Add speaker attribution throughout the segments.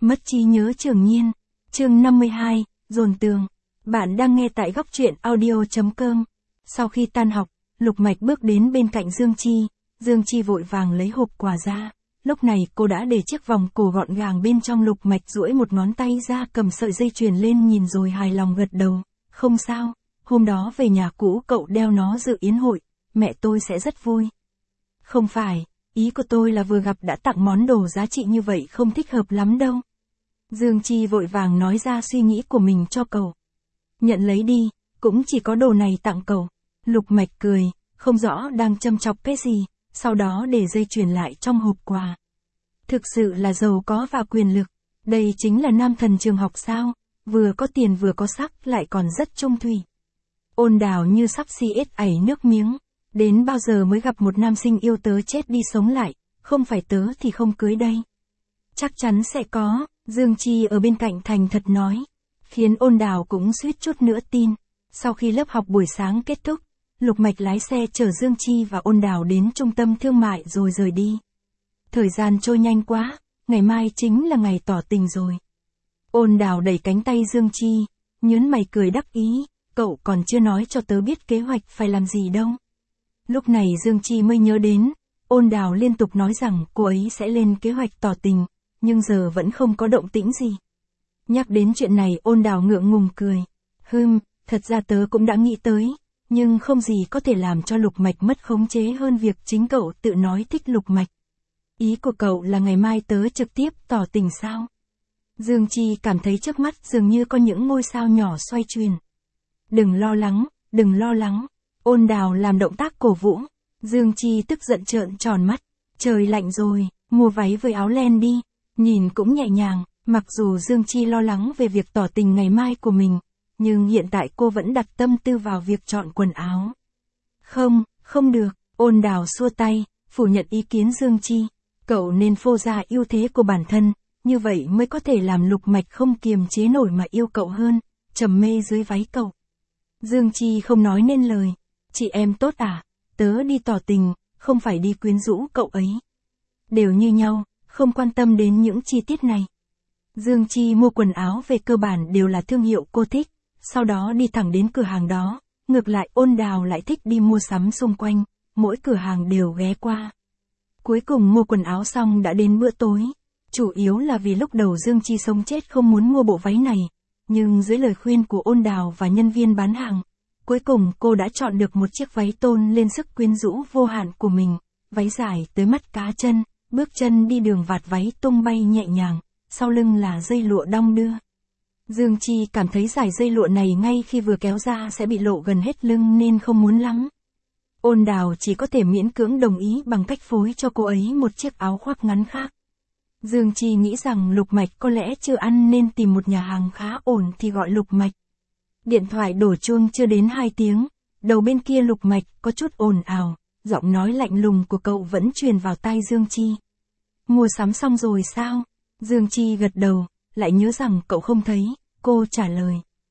Speaker 1: Mất trí nhớ Trường Nhiên. Chương 52, dồn tường. Bạn đang nghe tại góc truyện audio.com. Sau khi tan học, Lục Mạch bước đến bên cạnh Dương Chi. Dương Chi vội vàng lấy hộp quà ra. Lúc này cô đã để chiếc vòng cổ gọn gàng bên trong. Lục Mạch duỗi một ngón tay ra cầm sợi dây chuyền lên nhìn rồi hài lòng gật đầu. Không sao, hôm đó về nhà cũ cậu đeo nó dự yến hội, mẹ tôi sẽ rất vui. Không phải, ý của tôi là vừa gặp đã tặng món đồ giá trị như vậy không thích hợp lắm đâu. Dương Chi vội vàng nói ra suy nghĩ của mình cho cậu. Nhận lấy đi, cũng chỉ có đồ này tặng cậu. Lục Mạch cười, không rõ đang châm chọc cái gì, sau đó để dây chuyền lại trong hộp quà. Thực sự là giàu có và quyền lực, đây chính là nam thần trường học sao, vừa có tiền vừa có sắc lại còn rất trung thủy. Ôn Đào như sắp si ết ảy nước miếng, đến bao giờ mới gặp một nam sinh yêu tớ chết đi sống lại, không phải tớ thì không cưới đây. Chắc chắn sẽ có, Dương Chi ở bên cạnh thành thật nói, khiến Ôn Đào cũng suýt chút nữa tin. Sau khi lớp học buổi sáng kết thúc, Lục Mạch lái xe chở Dương Chi và Ôn Đào đến trung tâm thương mại rồi rời đi. Thời gian trôi nhanh quá, ngày mai chính là ngày tỏ tình rồi. Ôn Đào đẩy cánh tay Dương Chi, nhớn mày cười đắc ý, cậu còn chưa nói cho tớ biết kế hoạch phải làm gì đâu. Lúc này Dương Chi mới nhớ đến, Ôn Đào liên tục nói rằng cô ấy sẽ lên kế hoạch tỏ tình, nhưng giờ vẫn không có động tĩnh gì. Nhắc đến chuyện này Ôn Đào ngượng ngùng cười. Thật ra tớ cũng đã nghĩ tới, nhưng không gì có thể làm cho Lục Mạch mất khống chế hơn việc chính cậu tự nói thích Lục Mạch. Ý của cậu là ngày mai tớ trực tiếp tỏ tình sao? Dương Chi cảm thấy trước mắt dường như có những ngôi sao nhỏ xoay chuyển. Đừng lo lắng. Ôn Đào làm động tác cổ vũ. Dương Chi tức giận trợn tròn mắt. Trời lạnh rồi, mua váy với áo len đi. Nhìn cũng nhẹ nhàng, mặc dù Dương Chi lo lắng về việc tỏ tình ngày mai của mình, nhưng hiện tại cô vẫn đặt tâm tư vào việc chọn quần áo. Không được, Ôn Đào xua tay, phủ nhận ý kiến Dương Chi. Cậu nên phô ra ưu thế của bản thân, như vậy mới có thể làm Lục Mạch không kiềm chế nổi mà yêu cậu hơn, trầm mê dưới váy cậu. Dương Chi không nói nên lời. Chị em tốt à, tớ đi tỏ tình, không phải đi quyến rũ cậu ấy. Đều như nhau, không quan tâm đến những chi tiết này. Dương Chi mua quần áo về cơ bản đều là thương hiệu cô thích, sau đó đi thẳng đến cửa hàng đó. Ngược lại Ôn Đào lại thích đi mua sắm xung quanh, mỗi cửa hàng đều ghé qua. Cuối cùng mua quần áo xong đã đến bữa tối. Chủ yếu là vì lúc đầu Dương Chi sống chết không muốn mua bộ váy này, nhưng dưới lời khuyên của Ôn Đào và nhân viên bán hàng, cuối cùng cô đã chọn được một chiếc váy tôn lên sức quyến rũ vô hạn của mình, váy dài tới mắt cá chân, bước chân đi đường vạt váy tung bay nhẹ nhàng, sau lưng là dây lụa đong đưa. Dương Chi cảm thấy dải dây lụa này ngay khi vừa kéo ra sẽ bị lộ gần hết lưng nên không muốn lắm. Ôn Đào chỉ có thể miễn cưỡng đồng ý bằng cách phối cho cô ấy một chiếc áo khoác ngắn khác. Dương Chi nghĩ rằng Lục Mạch có lẽ chưa ăn nên tìm một nhà hàng khá ổn thì gọi Lục Mạch. Điện thoại đổ chuông chưa đến 2 tiếng, đầu bên kia Lục Mạch có chút ồn ào, giọng nói lạnh lùng của cậu vẫn truyền vào tai Dương Chi. Mua sắm xong rồi sao? Dương Chi gật đầu, lại nhớ rằng cậu không thấy, cô trả lời.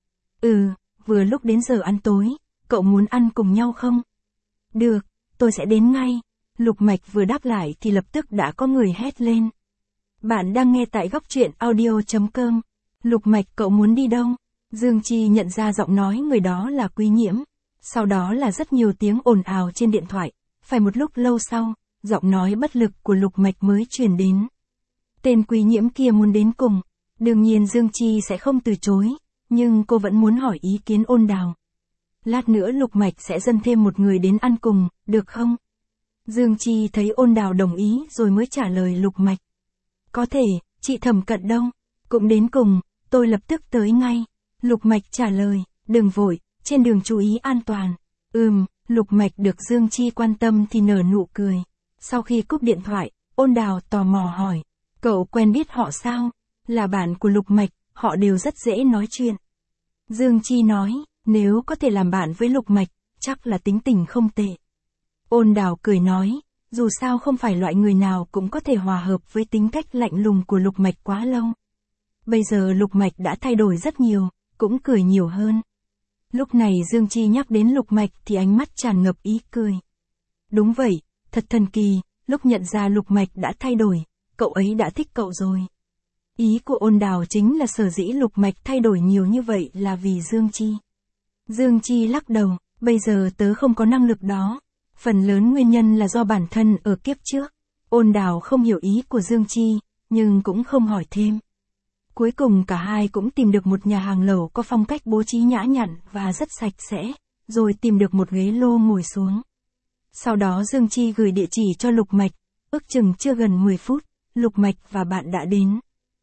Speaker 1: Vừa lúc đến giờ ăn tối, cậu muốn ăn cùng nhau không? Được, tôi sẽ đến ngay. Lục Mạch vừa đáp lại thì lập tức đã có người hét lên. Bạn đang nghe tại góc truyện audio.com. Lục Mạch cậu muốn đi đâu? Dương Chi nhận ra giọng nói người đó là Quý Nhiễm. Sau đó là rất nhiều tiếng ồn ào trên điện thoại. Phải một lúc lâu sau, giọng nói bất lực của Lục Mạch mới truyền đến. Tên Quý Nhiễm kia muốn đến cùng. Đương nhiên Dương Chi sẽ không từ chối, nhưng cô vẫn muốn hỏi ý kiến Ôn Đào. Lát nữa Lục Mạch sẽ dâng thêm một người đến ăn cùng, được không? Dương Chi thấy Ôn Đào đồng ý rồi mới trả lời Lục Mạch. Có thể, chị Thẩm Cận đâu? Cũng đến cùng, tôi lập tức tới ngay. Lục Mạch trả lời, đừng vội, trên đường chú ý an toàn. Lục Mạch được Dương Chi quan tâm thì nở nụ cười. Sau khi cúp điện thoại, Ôn Đào tò mò hỏi, cậu quen biết họ sao? Là bạn của Lục Mạch, họ đều rất dễ nói chuyện. Dương Chi nói, nếu có thể làm bạn với Lục Mạch, chắc là tính tình không tệ. Ôn Đào cười nói, dù sao không phải loại người nào cũng có thể hòa hợp với tính cách lạnh lùng của Lục Mạch quá lâu. Bây giờ Lục Mạch đã thay đổi rất nhiều, cũng cười nhiều hơn. Lúc này Dương Chi nhắc đến Lục Mạch thì ánh mắt tràn ngập ý cười. Đúng vậy, thật thần kỳ, lúc nhận ra Lục Mạch đã thay đổi, cậu ấy đã thích cậu rồi. Ý của Ôn Đào chính là sở dĩ Lục Mạch thay đổi nhiều như vậy là vì Dương Chi. Dương Chi lắc đầu, bây giờ tớ không có năng lực đó. Phần lớn nguyên nhân là do bản thân ở kiếp trước. Ôn Đào không hiểu ý của Dương Chi, nhưng cũng không hỏi thêm. Cuối cùng cả hai cũng tìm được một nhà hàng lẩu có phong cách bố trí nhã nhặn và rất sạch sẽ, rồi tìm được một ghế lô ngồi xuống. Sau đó Dương Chi gửi địa chỉ cho Lục Mạch, ước chừng chưa gần 10 phút, Lục Mạch và bạn đã đến.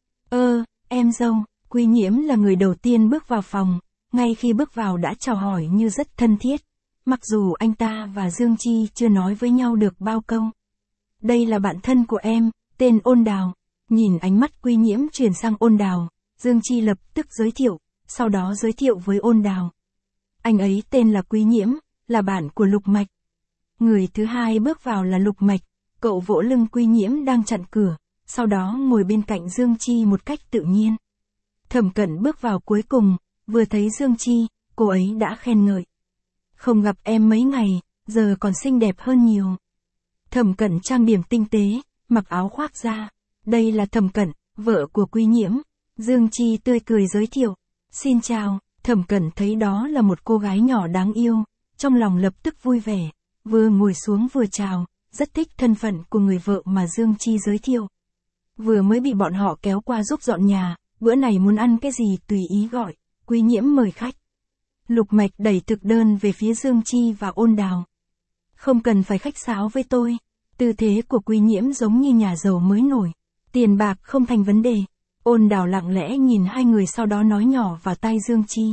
Speaker 1: Em dâu, Quy Nhiễm là người đầu tiên bước vào phòng, ngay khi bước vào đã chào hỏi như rất thân thiết, mặc dù anh ta và Dương Chi chưa nói với nhau được bao câu. Đây là bạn thân của em, tên Ôn Đào. Nhìn ánh mắt Quy Nhiễm chuyển sang Ôn Đào, Dương Chi lập tức giới thiệu, sau đó giới thiệu với Ôn Đào. Anh ấy tên là Quy Nhiễm, là bạn của Lục Mạch. Người thứ hai bước vào là Lục Mạch, cậu vỗ lưng Quy Nhiễm đang chặn cửa, sau đó ngồi bên cạnh Dương Chi một cách tự nhiên. Thẩm Cẩn bước vào cuối cùng, vừa thấy Dương Chi, cô ấy đã khen ngợi. Không gặp em mấy ngày, giờ còn xinh đẹp hơn nhiều. Thẩm Cẩn trang điểm tinh tế, mặc áo khoác da. Đây là Thẩm Cẩn, vợ của Quy Nhiễm. Dương Chi tươi cười giới thiệu. Xin chào, Thẩm Cẩn thấy đó là một cô gái nhỏ đáng yêu, trong lòng lập tức vui vẻ, vừa ngồi xuống vừa chào, rất thích thân phận của người vợ mà Dương Chi giới thiệu. Vừa mới bị bọn họ kéo qua giúp dọn nhà, bữa này muốn ăn cái gì tùy ý gọi, Quy Nhiễm mời khách. Lục Mạch đẩy thực đơn về phía Dương Chi và Ôn Đào. Không cần phải khách sáo với tôi, tư thế của Quy Nhiễm giống như nhà giàu mới nổi, tiền bạc không thành vấn đề. Ôn Đào lặng lẽ nhìn hai người sau đó nói nhỏ vào tai Dương Chi.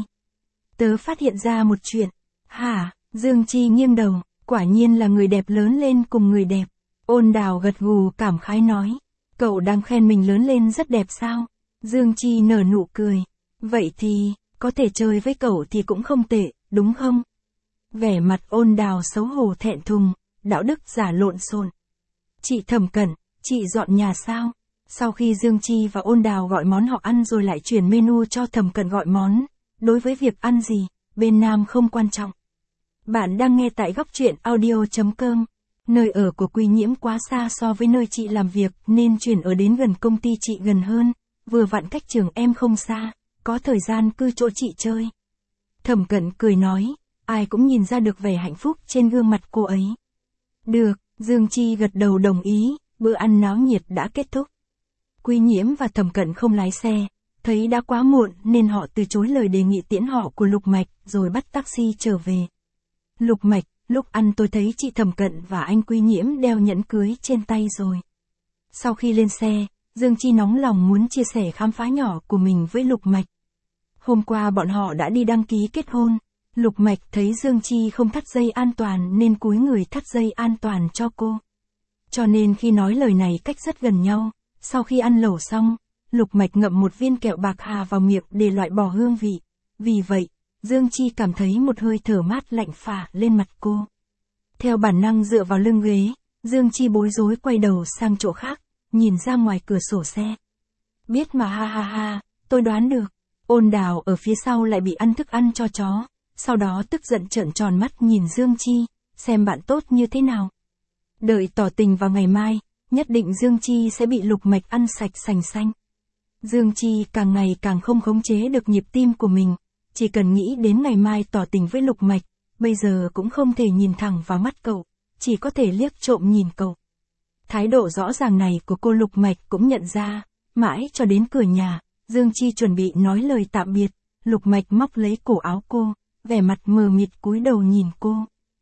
Speaker 1: Tớ phát hiện ra một chuyện. Hả? Dương Chi nghiêng đầu, quả nhiên là người đẹp lớn lên cùng người đẹp. Ôn Đào gật gù cảm khái nói. Cậu đang khen mình lớn lên rất đẹp sao? Dương Chi nở nụ cười. Vậy thì, có thể chơi với cậu thì cũng không tệ, đúng không? Vẻ mặt Ôn Đào xấu hổ thẹn thùng, đạo đức giả lộn xộn. Chị Thẩm Cẩn, chị dọn nhà sao? Sau khi Dương Chi và Ôn Đào gọi món họ ăn rồi lại chuyển menu cho Thẩm Cẩn gọi món. Đối với việc ăn gì, bên nam không quan trọng. Bạn đang nghe tại góc truyện audio.com. Nơi ở của Quy Nhiễm quá xa so với nơi chị làm việc nên chuyển ở đến gần công ty chị gần hơn, vừa vặn cách trường em không xa, có thời gian cư chỗ chị chơi. Thẩm Cẩn cười nói, ai cũng nhìn ra được vẻ hạnh phúc trên gương mặt cô ấy. Được, Dương Chi gật đầu đồng ý, bữa ăn náo nhiệt đã kết thúc. Quy Nhiễm và Thẩm Cẩn không lái xe, thấy đã quá muộn nên họ từ chối lời đề nghị tiễn họ của Lục Mạch rồi bắt taxi trở về. Lục Mạch, lúc ăn tôi thấy chị Thẩm Cẩn và anh Quy Nhiễm đeo nhẫn cưới trên tay rồi. Sau khi lên xe, Dương Chi nóng lòng muốn chia sẻ khám phá nhỏ của mình với Lục Mạch. Hôm qua bọn họ đã đi đăng ký kết hôn. Lục Mạch thấy Dương Chi không thắt dây an toàn nên cúi người thắt dây an toàn cho cô. Cho nên khi nói lời này cách rất gần nhau, sau khi ăn lẩu xong, Lục Mạch ngậm một viên kẹo bạc hà vào miệng để loại bỏ hương vị. Vì vậy, Dương Chi cảm thấy một hơi thở mát lạnh phả lên mặt cô. Theo bản năng dựa vào lưng ghế, Dương Chi bối rối quay đầu sang chỗ khác, nhìn ra ngoài cửa sổ xe. Biết mà ha ha ha, tôi đoán được. Ôn Đào ở phía sau lại bị ăn thức ăn cho chó, sau đó tức giận trợn tròn mắt nhìn Dương Chi, xem bạn tốt như thế nào. Đợi tỏ tình vào ngày mai, nhất định Dương Chi sẽ bị Lục Mạch ăn sạch sành xanh. Dương Chi càng ngày càng không khống chế được nhịp tim của mình, chỉ cần nghĩ đến ngày mai tỏ tình với Lục Mạch, bây giờ cũng không thể nhìn thẳng vào mắt cậu, chỉ có thể liếc trộm nhìn cậu. Thái độ rõ ràng này của cô Lục Mạch cũng nhận ra, mãi cho đến cửa nhà, Dương Chi chuẩn bị nói lời tạm biệt, Lục Mạch móc lấy cổ áo cô, vẻ mặt mờ mịt cúi đầu nhìn cô.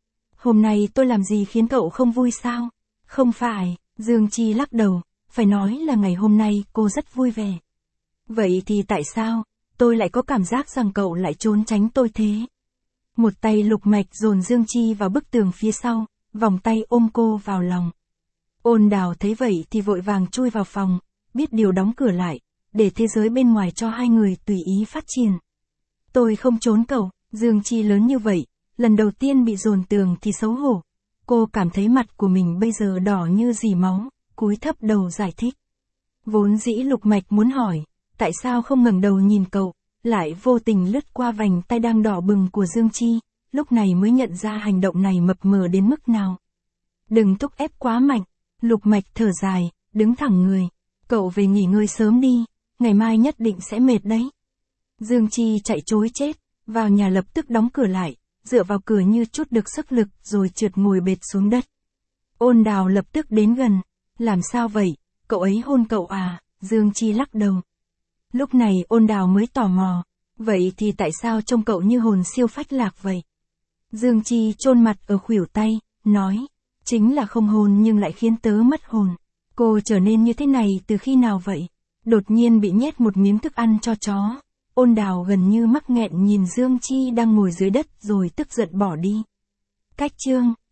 Speaker 1: Hôm nay tôi làm gì khiến cậu không vui sao? Không phải, Dương Chi lắc đầu, phải nói là ngày hôm nay cô rất vui vẻ. Vậy thì tại sao, tôi lại có cảm giác rằng cậu lại trốn tránh tôi thế? Một tay Lục Mạch dồn Dương Chi vào bức tường phía sau, vòng tay ôm cô vào lòng. Ôn Đào thấy vậy thì vội vàng chui vào phòng, biết điều đóng cửa lại, để thế giới bên ngoài cho hai người tùy ý phát triển. Tôi không trốn cậu, Dương Chi lớn như vậy, lần đầu tiên bị dồn tường thì xấu hổ. Cô cảm thấy mặt của mình bây giờ đỏ như dì máu, cúi thấp đầu giải thích. Vốn dĩ Lục Mạch muốn hỏi, tại sao không ngẩng đầu nhìn cậu, lại vô tình lướt qua vành tay đang đỏ bừng của Dương Chi, lúc này mới nhận ra hành động này mập mờ đến mức nào. Đừng thúc ép quá mạnh, Lục Mạch thở dài, đứng thẳng người. Cậu về nghỉ ngơi sớm đi, ngày mai nhất định sẽ mệt đấy. Dương Chi chạy trối chết, vào nhà lập tức đóng cửa lại, dựa vào cửa như chút được sức lực rồi trượt ngồi bệt xuống đất. Ôn Đào lập tức đến gần, làm sao vậy, cậu ấy hôn cậu à, Dương Chi lắc đầu. Lúc này Ôn Đào mới tò mò, vậy thì tại sao trông cậu như hồn siêu phách lạc vậy? Dương Chi chôn mặt ở khuỷu tay, nói, chính là không hồn nhưng lại khiến tớ mất hồn. Cô trở nên như thế này từ khi nào vậy? Đột nhiên bị nhét một miếng thức ăn cho chó. Ôn Đào gần như mắc nghẹn nhìn Dương Chi đang ngồi dưới đất rồi tức giận bỏ đi. Cách chương